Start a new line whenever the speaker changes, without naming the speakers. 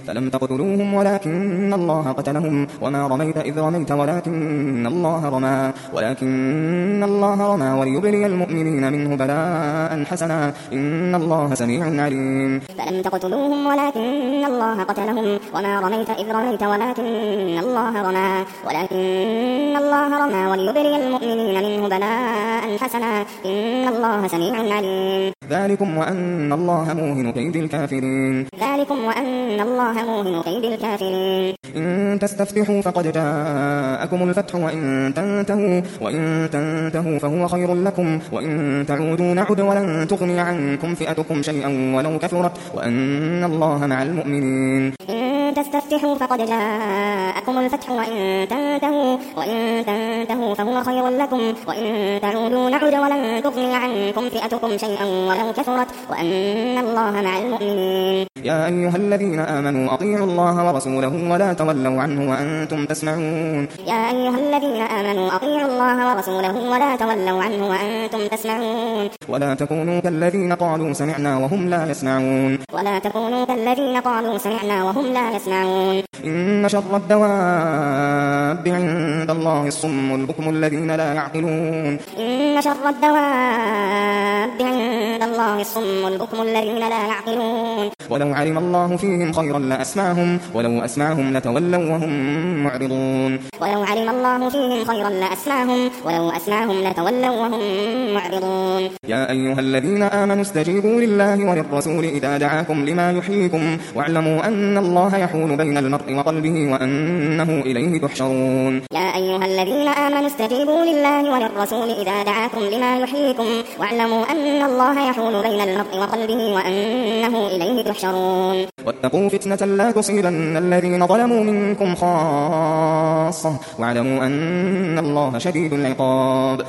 فلم تقتلوهم ولكن الله قتلهم وما رميت إذ رميت ولكن الله رمى وليبلي المؤمنين منه بلاء حسنا إن الله سميع عليم.
فلم تقتلوهم ولكن الله قتلهم وما رميت إذ رميت ولكن الله رمى وليبلي المؤمنين منه بلاء حسنا إن الله سميع عليم.
ذلكم وأن الله موهن كيد الكافرين. إن تستفتحوا فقد جاءكم الفتح وإن تنتهوا فهو خير لكم وإن تعودوا نعد ولن تغني عنكم فئتكم شيئا ولو كثرت وأن الله مع المؤمنين.
إن تستفتحوا فقد جاءكم الفتح وإن تنتهوا فهو خير لكم وإن تعودوا نعد ولن تغني عنكم فئتكم شيئا ولو كثرت وأن الله مع المؤمنين.
يا أيها الذين آمنوا أطيعوا الله ورسوله ولا تولوا عنه وأنتم تسمعون.
يا أيها الذين آمنوا أطيعوا الله ورسوله ولا تولوا عنه وأنتم تسمعون.
ولا تكونوا كالذين قالوا سمعنا وهم لا يسمعون. إن شر الدواب عند الله الصم البكم الذين لا يعقلون. ولو علم الله فيهم خيرا لأسمعهم ولو أسمعهم لتولوا وهم معرضون. يا أيها الذين آمنوا استجيبوا لله وللرسول إذا دعاكم لما يحييكم واعلموا أن الله يحول بين المرء وقلبه وأنه إليه تحشرون.
يا أيها الذين آمنوا استجيبوا لله وللرسول إذا دعاكم لما يحييكم واعلموا أن الله يحول بين المرء وقلبه وأنه إليه تحشرون.
واتقوا فتنة لا تصيبن الذين ظلموا منكم خاصة واعلموا أن الله شديد العقاب.